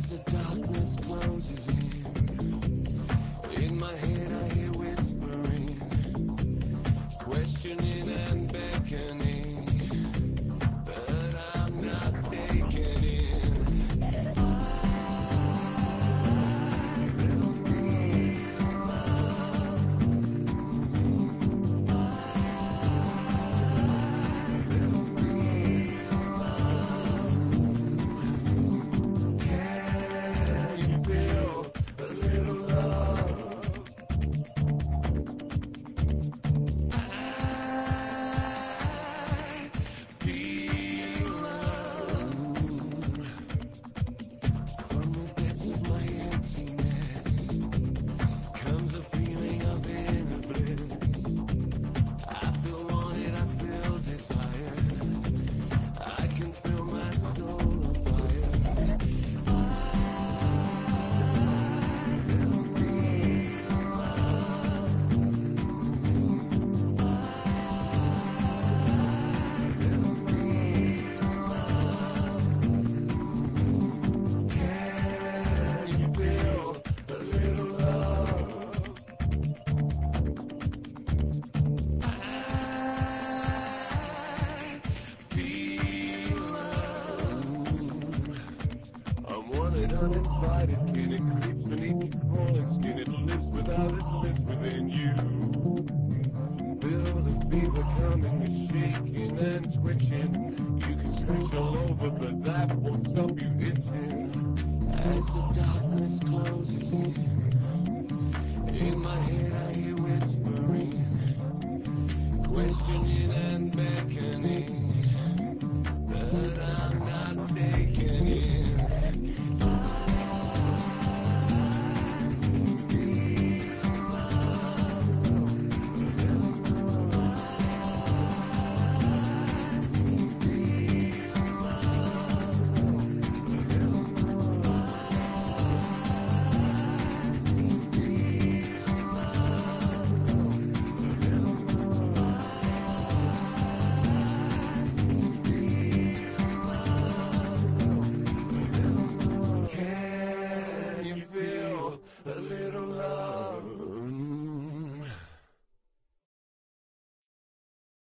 As the darkness closes in my head I hear whispering, questioning and beckoning, but I'm not taking in. Comes a feeling of inner bliss. I feel wanted, I feel desire. I can feel my soul on fire. Can you feel a little love? I feel love. I'm wanted, uninvited, kin. It creeps beneath your crawling skin. It lives without, it lives within you. Feel the fever coming, you're shaking and twitching. You can switch all over, but that won't stop you itching. As the darkness closes in my head I hear whispering, questioning and beckoning, but I'm not taking